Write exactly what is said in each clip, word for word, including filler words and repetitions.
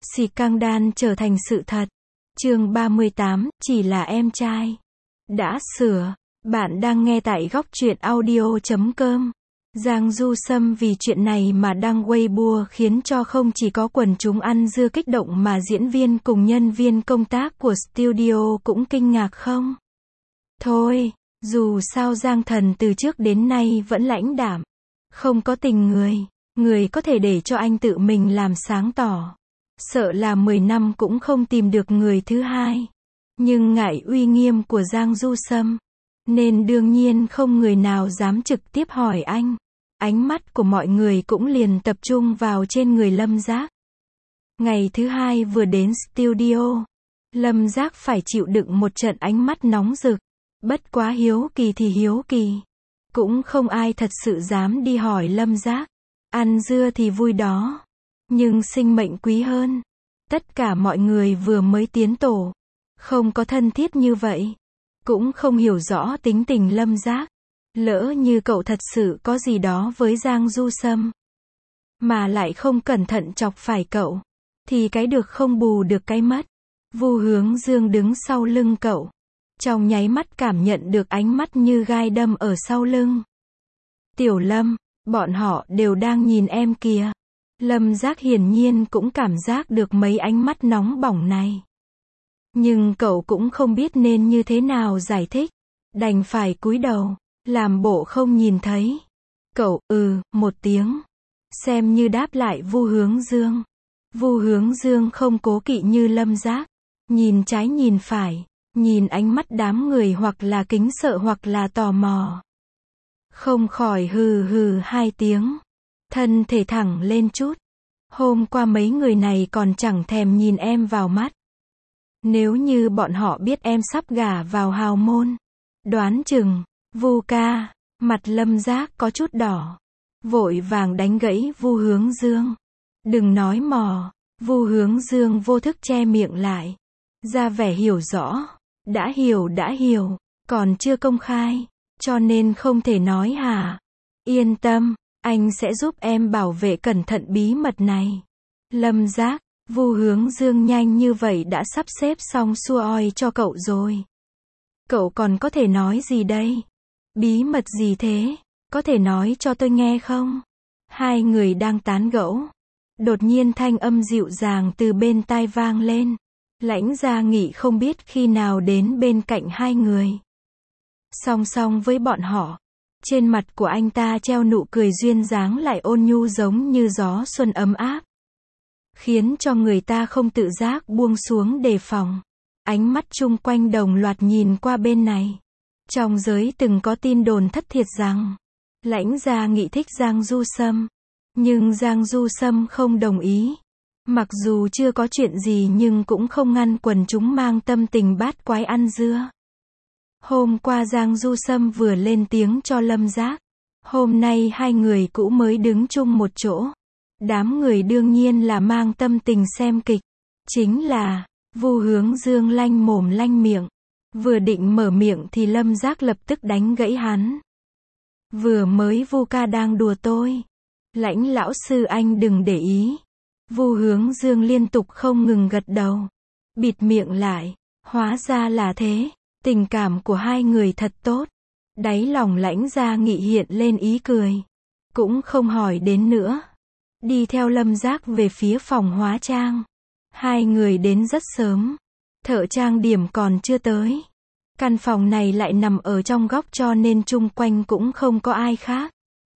Scandal trở thành sự thật. Chương ba mươi tám, chỉ là em trai. Đã sửa. Bạn đang nghe tại góc truyện audio chấm com. Giang Du Sâm vì chuyện này mà đăng Weibo khiến cho không chỉ có quần chúng ăn dưa kích động mà diễn viên cùng nhân viên công tác của studio cũng kinh ngạc không? Thôi, dù sao Giang Thần từ trước đến nay vẫn lãnh đạm, không có tình người, người có thể để cho anh tự mình làm sáng tỏ. Sợ là mười năm cũng không tìm được người thứ hai. Nhưng ngại uy nghiêm của Giang Du Sâm, nên đương nhiên không người nào dám trực tiếp hỏi anh. Ánh mắt của mọi người cũng liền tập trung vào trên người Lâm Giác. Ngày thứ hai vừa đến studio, Lâm Giác phải chịu đựng một trận ánh mắt nóng rực. Bất quá hiếu kỳ thì hiếu kỳ, cũng không ai thật sự dám đi hỏi Lâm Giác. Ăn dưa thì vui đó, nhưng sinh mệnh quý hơn. Tất cả mọi người vừa mới tiến tổ, không có thân thiết như vậy, cũng không hiểu rõ tính tình Lâm Giác. Lỡ như cậu thật sự có gì đó với Giang Du Sâm, mà lại không cẩn thận chọc phải cậu, thì cái được không bù được cái mất. Vu Hướng Dương đứng sau lưng cậu, trong nháy mắt cảm nhận được ánh mắt như gai đâm ở sau lưng. Tiểu Lâm, bọn họ đều đang nhìn em kìa. Lâm Giác hiển nhiên cũng cảm giác được mấy ánh mắt nóng bỏng này. Nhưng cậu cũng không biết nên như thế nào giải thích, đành phải cúi đầu, làm bộ không nhìn thấy. Cậu, ừ, một tiếng, xem như đáp lại Vu Hướng Dương. Vu Hướng Dương không cố kỵ như Lâm Giác, nhìn trái nhìn phải, nhìn ánh mắt đám người hoặc là kính sợ hoặc là tò mò. Không khỏi hừ hừ hai tiếng, thân thể thẳng lên chút. Hôm qua mấy người này còn chẳng thèm nhìn em vào mắt. Nếu như bọn họ biết em sắp gả vào hào môn, đoán chừng, Vu ca, mặt Lâm Giác có chút đỏ, vội vàng đánh gãy Vu Hướng Dương. Đừng nói mò. Vu Hướng Dương vô thức che miệng lại, ra vẻ hiểu rõ. Đã hiểu đã hiểu, còn chưa công khai, cho nên không thể nói hả? Yên tâm, anh sẽ giúp em bảo vệ cẩn thận bí mật này. Lâm Giác, Vu Hướng Dương nhanh như vậy đã sắp xếp xong xua oi cho cậu rồi. Cậu còn có thể nói gì đây? Bí mật gì thế? Có thể nói cho tôi nghe không? Hai người đang tán gẫu, đột nhiên thanh âm dịu dàng từ bên tai vang lên. Lãnh Gia Nghị không biết khi nào đến bên cạnh hai người. Song song với bọn họ, trên mặt của anh ta treo nụ cười duyên dáng lại ôn nhu giống như gió xuân ấm áp, khiến cho người ta không tự giác buông xuống đề phòng. Ánh mắt chung quanh đồng loạt nhìn qua bên này. Trong giới từng có tin đồn thất thiệt rằng Lãnh Gia Nghị thích Giang Du Sâm, nhưng Giang Du Sâm không đồng ý. Mặc dù chưa có chuyện gì nhưng cũng không ngăn quần chúng mang tâm tình bát quái ăn dưa. Hôm qua Giang Du Sâm vừa lên tiếng cho Lâm Giác, hôm nay hai người cũ mới đứng chung một chỗ. Đám người đương nhiên là mang tâm tình xem kịch. Chính là Vu Hướng Dương lanh mồm lanh miệng, vừa định mở miệng thì Lâm Giác lập tức đánh gãy hắn. Vừa mới Vu ca đang đùa tôi. Lãnh lão sư anh đừng để ý. Vu Hướng Dương liên tục không ngừng gật đầu, bịt miệng lại. Hóa ra là thế, tình cảm của hai người thật tốt. Đáy lòng Lãnh Gia Nghị hiện lên ý cười, cũng không hỏi đến nữa, đi theo Lâm Giác về phía phòng hóa trang. Hai người đến rất sớm, thợ trang điểm còn chưa tới. Căn phòng này lại nằm ở trong góc cho nên chung quanh cũng không có ai khác,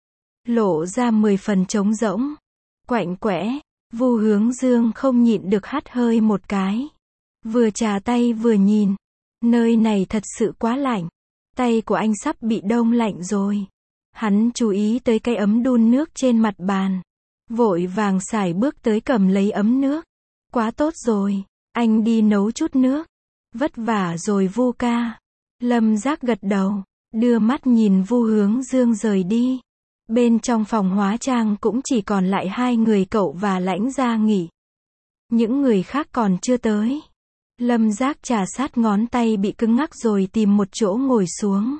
lộ ra mười phần trống rỗng, quạnh quẽ. Vu Hướng Dương không nhịn được hắt hơi một cái, vừa chà tay vừa nhìn. Nơi này thật sự quá lạnh, tay của anh sắp bị đông lạnh rồi. Hắn chú ý tới cái ấm đun nước trên mặt bàn, vội vàng sải bước tới cầm lấy ấm nước. Quá tốt rồi, anh đi nấu chút nước. Vất vả rồi Vu ca. Lâm Giác gật đầu, đưa mắt nhìn Vu Hướng Dương rời đi. Bên trong phòng hóa trang cũng chỉ còn lại hai người cậu và Lãnh Gia Nghị. Những người khác còn chưa tới. Lâm Giác chà sát ngón tay bị cứng ngắc rồi tìm một chỗ ngồi xuống.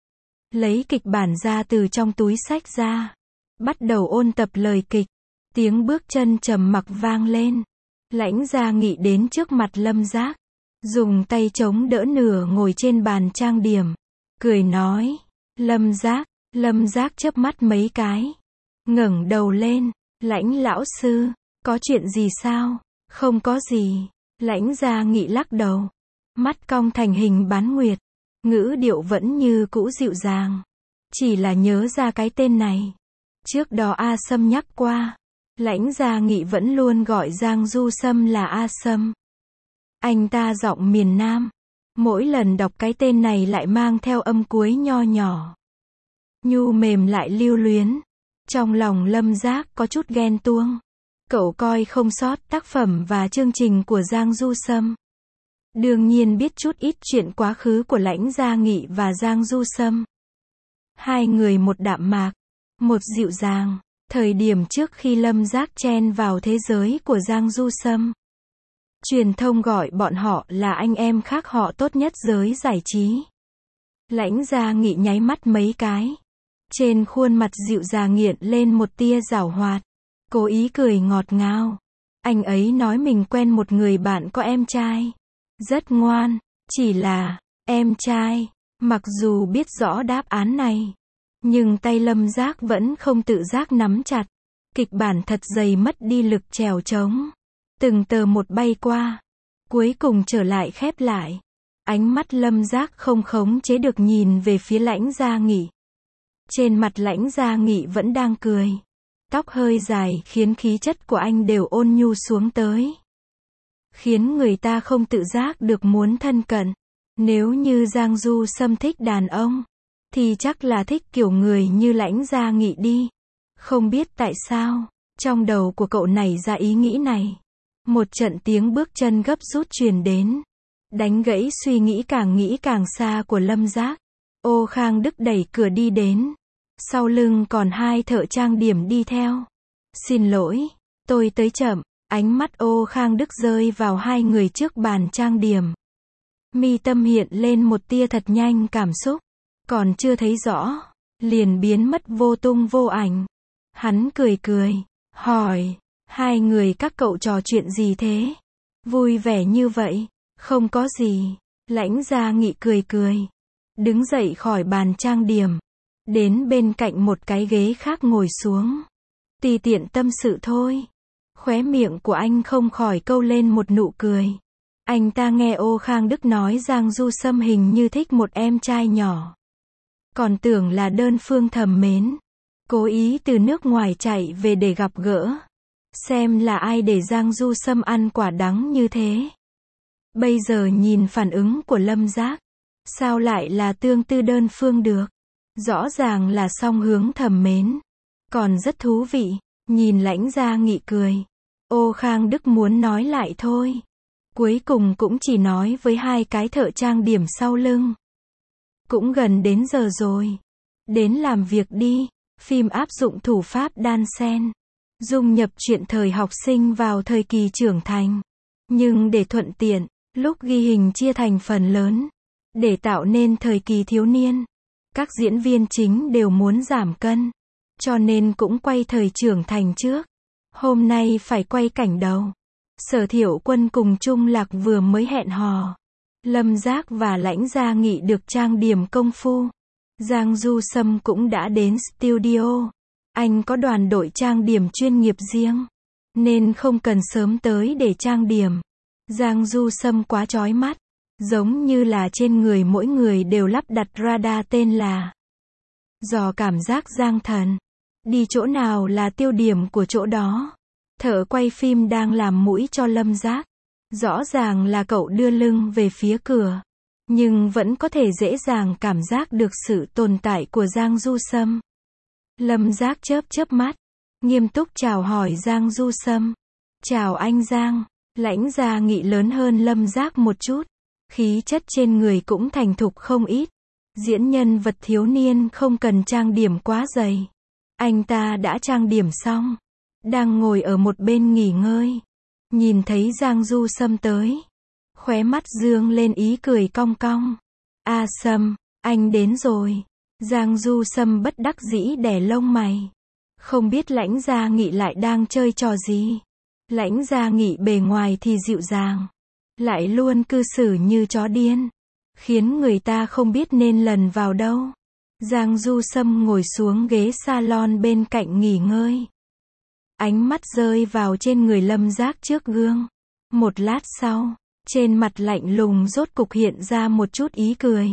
Lấy kịch bản ra từ trong túi xách ra, bắt đầu ôn tập lời kịch. Tiếng bước chân trầm mặc vang lên. Lãnh Gia Nghị đến trước mặt Lâm Giác, dùng tay chống đỡ nửa ngồi trên bàn trang điểm, cười nói, Lâm Giác, Lâm Giác chớp mắt mấy cái, ngẩng đầu lên, Lãnh lão sư, có chuyện gì sao? Không có gì. Lãnh Gia Nghị lắc đầu, mắt cong thành hình bán nguyệt, ngữ điệu vẫn như cũ dịu dàng. Chỉ là nhớ ra cái tên này. Trước đó A Sâm nhắc qua. Lãnh Gia Nghị vẫn luôn gọi Giang Du Sâm là A Sâm. Anh ta giọng miền Nam. Mỗi lần đọc cái tên này lại mang theo âm cuối nho nhỏ. Nhu mềm lại lưu luyến. Trong lòng Lâm Giác có chút ghen tuông. Cậu coi không sót tác phẩm và chương trình của Giang Du Sâm. Đương nhiên biết chút ít chuyện quá khứ của Lãnh Gia Nghị và Giang Du Sâm. Hai người một đạm mạc, một dịu dàng. Thời điểm trước khi Lâm Giác chen vào thế giới của Giang Du Sâm, truyền thông gọi bọn họ là anh em khác họ tốt nhất giới giải trí. Lãnh Gia Nghị nháy mắt mấy cái. Trên khuôn mặt dịu dàng nghiện lên một tia giảo hoạt. Cố ý cười ngọt ngào. Anh ấy nói mình quen một người bạn có em trai. Rất ngoan. Chỉ là, em trai. Mặc dù biết rõ đáp án này, nhưng tay Lâm Giác vẫn không tự giác nắm chặt. Kịch bản thật dày mất đi lực trèo trống. Từng tờ một bay qua. Cuối cùng trở lại khép lại. Ánh mắt Lâm Giác không khống chế được nhìn về phía Lãnh Gia Nghị. Trên mặt Lãnh Gia Nghị vẫn đang cười. Tóc hơi dài khiến khí chất của anh đều ôn nhu xuống tới. Khiến người ta không tự giác được muốn thân cận. Nếu như Giang Du Sâm thích đàn ông, thì chắc là thích kiểu người như Lãnh Gia Nghị đi. Không biết tại sao, trong đầu của cậu nảy ra ý nghĩ này. Một trận tiếng bước chân gấp rút truyền đến. Đánh gãy suy nghĩ càng nghĩ càng xa của Lâm Giác. Ô Khang Đức đẩy cửa đi đến. Sau lưng còn hai thợ trang điểm đi theo. Xin lỗi, tôi tới chậm. Ánh mắt Ô Khang Đức rơi vào hai người trước bàn trang điểm. Mi tâm hiện lên một tia thật nhanh cảm xúc. Còn chưa thấy rõ, liền biến mất vô tung vô ảnh. Hắn cười cười, hỏi, hai người các cậu trò chuyện gì thế? Vui vẻ như vậy, không có gì. Lãnh Gia Nghị cười cười, đứng dậy khỏi bàn trang điểm, đến bên cạnh một cái ghế khác ngồi xuống. Tùy tiện tâm sự thôi. Khóe miệng của anh không khỏi câu lên một nụ cười. Anh ta nghe Ô Khang Đức nói Giang Du Sâm hình như thích một em trai nhỏ. Còn tưởng là đơn phương thầm mến. Cố ý từ nước ngoài chạy về để gặp gỡ. Xem là ai để Giang Du Sâm ăn quả đắng như thế. Bây giờ nhìn phản ứng của Lâm Giác, sao lại là tương tư đơn phương được? Rõ ràng là song hướng thầm mến. Còn rất thú vị. Nhìn Lãnh Gia Nghị cười. Ô Khang Đức muốn nói lại thôi. Cuối cùng cũng chỉ nói với hai cái thợ trang điểm sau lưng. Cũng gần đến giờ rồi. Đến làm việc đi. Phim áp dụng thủ pháp đan xen. Dung nhập truyện thời học sinh vào thời kỳ trưởng thành. Nhưng để thuận tiện, lúc ghi hình chia thành phần lớn. Để tạo nên thời kỳ thiếu niên. Các diễn viên chính đều muốn giảm cân. Cho nên cũng quay thời trưởng thành trước. Hôm nay phải quay cảnh đầu. Sở Thiệu Quân cùng Trung Lạc vừa mới hẹn hò. Lâm Giác và Lãnh Gia Nghị được trang điểm công phu. Giang Du Sâm cũng đã đến studio. Anh có đoàn đội trang điểm chuyên nghiệp riêng, nên không cần sớm tới để trang điểm. Giang Du Sâm quá chói mắt. Giống như là trên người mỗi người đều lắp đặt radar tên là dò cảm giác Giang Thần. Đi chỗ nào là tiêu điểm của chỗ đó. Thợ quay phim đang làm mũi cho Lâm Giác. Rõ ràng là cậu đưa lưng về phía cửa. Nhưng vẫn có thể dễ dàng cảm giác được sự tồn tại của Giang Du Sâm. Lâm Giác chớp chớp mắt. Nghiêm túc chào hỏi Giang Du Sâm. Chào anh Giang. Lãnh Gia Nghị lớn hơn Lâm Giác một chút. Khí chất trên người cũng thành thục không ít. Diễn nhân vật thiếu niên không cần trang điểm quá dày. Anh ta đã trang điểm xong. Đang ngồi ở một bên nghỉ ngơi. Nhìn thấy Giang Du Sâm tới. Khóe mắt dương lên ý cười cong cong. A Sâm, anh đến rồi. Giang Du Sâm bất đắc dĩ đè lông mày. Không biết Lãnh Gia Nghị lại đang chơi trò gì. Lãnh Gia Nghị bề ngoài thì dịu dàng, lại luôn cư xử như chó điên, khiến người ta không biết nên lần vào đâu. Giang Du Sâm ngồi xuống ghế salon bên cạnh nghỉ ngơi. Ánh mắt rơi vào trên người Lâm Giác trước gương. Một lát sau, trên mặt lạnh lùng rốt cục hiện ra một chút ý cười.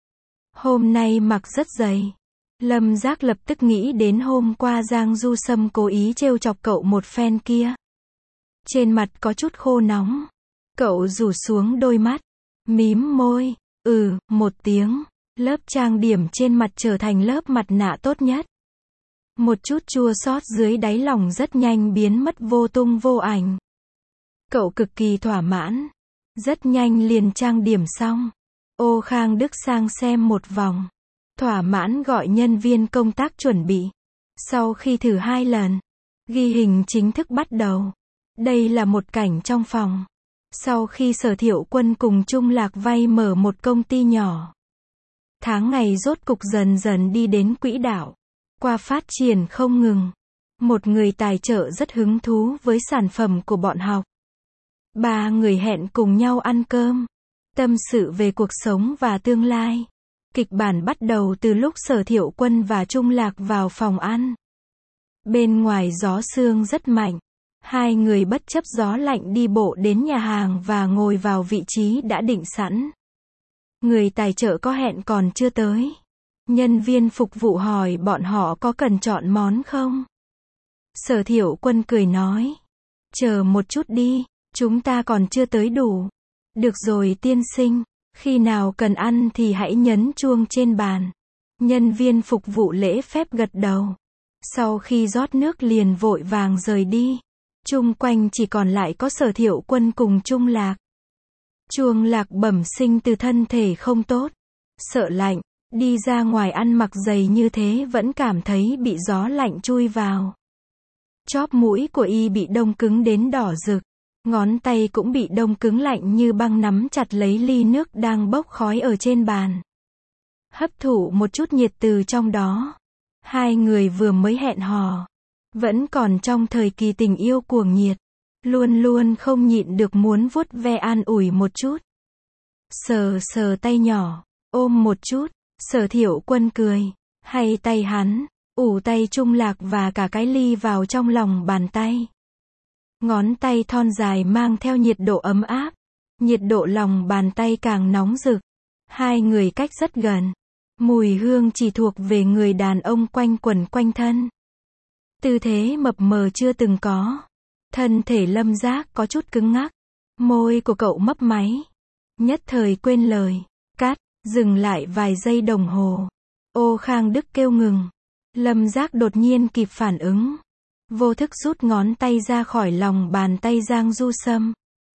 Hôm nay mặc rất dày. Lâm Giác lập tức nghĩ đến hôm qua Giang Du Sâm cố ý trêu chọc cậu một phen kia. Trên mặt có chút khô nóng. Cậu rủ xuống đôi mắt, mím môi, ừ, một tiếng. Lớp trang điểm trên mặt trở thành lớp mặt nạ tốt nhất. Một chút chua xót dưới đáy lòng rất nhanh biến mất vô tung vô ảnh. Cậu cực kỳ thỏa mãn. Rất nhanh liền trang điểm xong. Ô Khang Đức sang xem một vòng. Thỏa mãn gọi nhân viên công tác chuẩn bị. Sau khi thử hai lần, ghi hình chính thức bắt đầu. Đây là một cảnh trong phòng. Sau khi Sở Thiệu Quân cùng Trung Lạc vay mở một công ty nhỏ. Tháng ngày rốt cục dần dần đi đến quỹ đạo. Qua phát triển không ngừng. Một người tài trợ rất hứng thú với sản phẩm của bọn học. Ba người hẹn cùng nhau ăn cơm. Tâm sự về cuộc sống và tương lai. Kịch bản bắt đầu từ lúc Sở Thiệu Quân và Trung Lạc vào phòng ăn. Bên ngoài gió sương rất mạnh. Hai người bất chấp gió lạnh đi bộ đến nhà hàng và ngồi vào vị trí đã định sẵn. Người tài trợ có hẹn còn chưa tới. Nhân viên phục vụ hỏi bọn họ có cần chọn món không? Sở Thiệu Quân cười nói. Chờ một chút đi, chúng ta còn chưa tới đủ. Được rồi tiên sinh, khi nào cần ăn thì hãy nhấn chuông trên bàn. Nhân viên phục vụ lễ phép gật đầu. Sau khi rót nước liền vội vàng rời đi. Chung quanh chỉ còn lại có Sở Thiệu Quân cùng Trung Lạc. Trung Lạc bẩm sinh từ thân thể không tốt. Sợ lạnh, đi ra ngoài ăn mặc dày như thế vẫn cảm thấy bị gió lạnh chui vào. Chóp mũi của y bị đông cứng đến đỏ rực. Ngón tay cũng bị đông cứng lạnh như băng nắm chặt lấy ly nước đang bốc khói ở trên bàn. Hấp thụ một chút nhiệt từ trong đó. Hai người vừa mới hẹn hò. Vẫn còn trong thời kỳ tình yêu cuồng nhiệt. Luôn luôn không nhịn được muốn vuốt ve an ủi một chút. Sờ sờ tay nhỏ, ôm một chút. Sở Thiệu Quân cười. Hay tay hắn, ủ tay Trung Lạc và cả cái ly vào trong lòng bàn tay. Ngón tay thon dài mang theo nhiệt độ ấm áp. Nhiệt độ lòng bàn tay càng nóng rực. Hai người cách rất gần. Mùi hương chỉ thuộc về người đàn ông quanh quẩn quanh thân. Tư thế mập mờ chưa từng có. Thân thể Lâm Giác có chút cứng ngắc. Môi của cậu mấp máy. Nhất thời quên lời. Cắt, dừng lại vài giây đồng hồ. Ô Khang Đức kêu ngừng. Lâm Giác đột nhiên kịp phản ứng. Vô thức rút ngón tay ra khỏi lòng bàn tay Giang Du Sâm.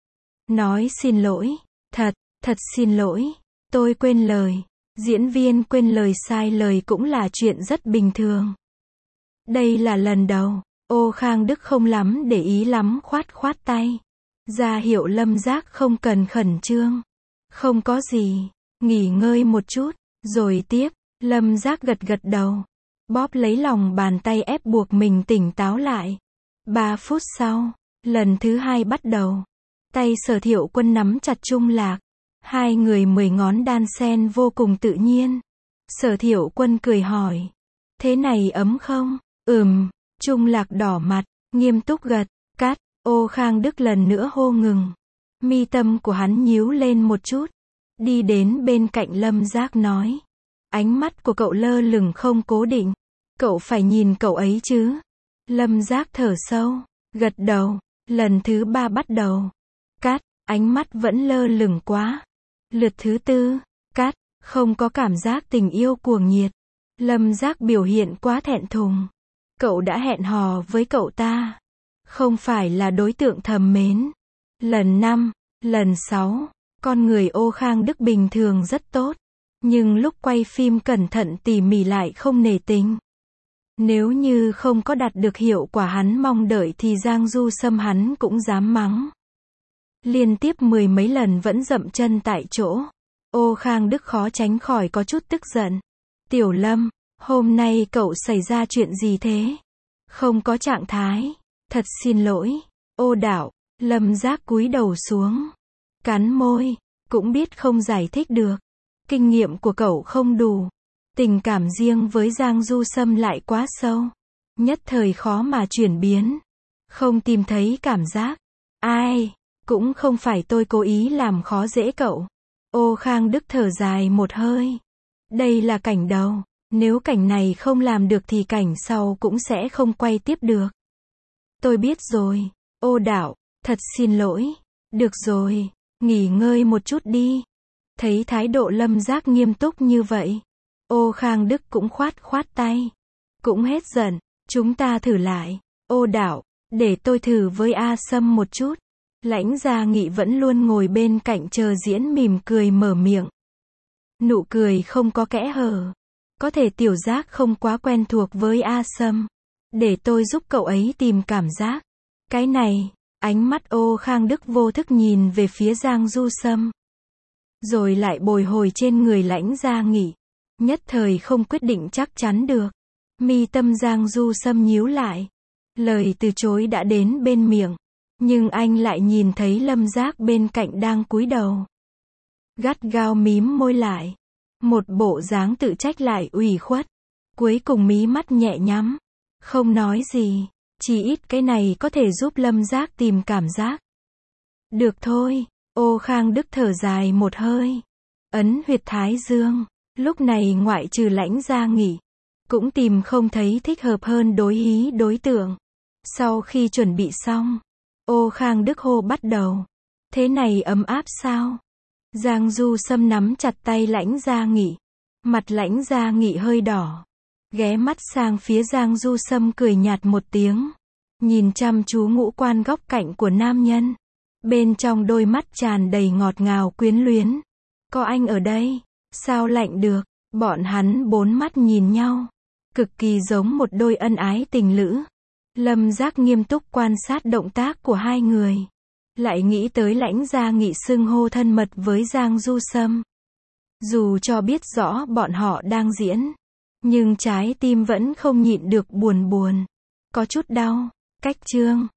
Nói xin lỗi. Thật, thật xin lỗi. Tôi quên lời. Diễn viên quên lời sai lời cũng là chuyện rất bình thường. Đây là lần đầu. Ô Khang Đức không lắm để ý lắm khoát khoát tay. Ra hiệu Lâm Giác không cần khẩn trương. Không có gì. Nghỉ ngơi một chút. Rồi tiếp. Lâm Giác gật gật đầu. Bóp lấy lòng bàn tay ép buộc mình tỉnh táo lại. Ba phút sau. Lần thứ hai bắt đầu. Tay Sở Thiệu Quân nắm chặt Trung Lạc. Hai người mười ngón đan sen vô cùng tự nhiên. Sở Thiệu Quân cười hỏi. Thế này ấm không? Ừm. Trung Lạc đỏ mặt, nghiêm túc gật. Cắt. Ô Khang Đức lần nữa hô ngừng. Mi tâm của hắn nhíu lên một chút. Đi đến bên cạnh Lâm Giác nói. Ánh mắt của cậu lơ lửng không cố định. Cậu phải nhìn cậu ấy chứ. Lâm Giác thở sâu. Gật đầu. Lần thứ ba bắt đầu. Cắt. Ánh mắt vẫn lơ lửng quá. Lượt thứ tư. Cắt. Không có cảm giác tình yêu cuồng nhiệt. Lâm Giác biểu hiện quá thẹn thùng. Cậu đã hẹn hò với cậu ta. Không phải là đối tượng thầm mến. Lần năm. Lần sáu. Con người Ô Khang Đức bình thường rất tốt. Nhưng lúc quay phim cẩn thận tỉ mỉ lại không nể tình. Nếu như không có đạt được hiệu quả hắn mong đợi thì Giang Du Sâm hắn cũng dám mắng. Liên tiếp mười mấy lần vẫn dậm chân tại chỗ. Ô Khang Đức khó tránh khỏi có chút tức giận. Tiểu Lâm, hôm nay cậu xảy ra chuyện gì thế? Không có trạng thái. Thật xin lỗi. Ô đạo, Lâm Giác cúi đầu xuống. Cắn môi, cũng biết không giải thích được. Kinh nghiệm của cậu không đủ. Tình cảm riêng với Giang Du Sâm lại quá sâu. Nhất thời khó mà chuyển biến. Không tìm thấy cảm giác. Ai, cũng không phải tôi cố ý làm khó dễ cậu. Ô Khang Đức thở dài một hơi. Đây là cảnh đầu. Nếu cảnh này không làm được thì cảnh sau cũng sẽ không quay tiếp được. Tôi biết rồi. Ô đạo, thật xin lỗi. Được rồi, nghỉ ngơi một chút đi. Thấy thái độ Lâm Giác nghiêm túc như vậy. Ô Khang Đức cũng khoát khoát tay. Cũng hết giận, chúng ta thử lại. Ô đạo, để tôi thử với A Sâm một chút. Lãnh Gia Nghị vẫn luôn ngồi bên cạnh chờ diễn mỉm cười mở miệng. Nụ cười không có kẽ hở. Có thể Tiểu Giác không quá quen thuộc với A Sâm. Để tôi giúp cậu ấy tìm cảm giác. Cái này, ánh mắt Ô Khang Đức vô thức nhìn về phía Giang Du Sâm. Rồi lại bồi hồi trên người Lãnh Gia Nghị. Nhất thời không quyết định chắc chắn được. Mi tâm Giang Du Sâm nhíu lại. Lời từ chối đã đến bên miệng. Nhưng anh lại nhìn thấy Lâm Giác bên cạnh đang cúi đầu. Gắt gao mím môi lại. Một bộ dáng tự trách lại ủy khuất. Cuối cùng mí mắt nhẹ nhắm. Không nói gì. Chỉ ít cái này có thể giúp Lâm Giác tìm cảm giác. Được thôi. Ô Khang Đức thở dài một hơi. Ấn huyệt thái dương. Lúc này ngoại trừ Lãnh Gia Nghị. Cũng tìm không thấy thích hợp hơn đối hí đối tượng. Sau khi chuẩn bị xong. Ô Khang Đức hô bắt đầu. Thế này ấm áp sao? Giang Du Sâm nắm chặt tay Lãnh Gia Nghị. Mặt Lãnh Gia Nghị hơi đỏ. Ghé mắt sang phía Giang Du Sâm cười nhạt một tiếng. Nhìn chăm chú ngũ quan góc cạnh của nam nhân. Bên trong đôi mắt tràn đầy ngọt ngào quyến luyến. Có anh ở đây, sao lạnh được? Bọn hắn bốn mắt nhìn nhau. Cực kỳ giống một đôi ân ái tình lữ. Lâm Giác nghiêm túc quan sát động tác của hai người. Lại nghĩ tới Lãnh Gia Nghị xưng hô thân mật với Giang Du Sâm. Dù cho biết rõ bọn họ đang diễn. Nhưng trái tim vẫn không nhịn được buồn buồn. Có chút đau. Cách chương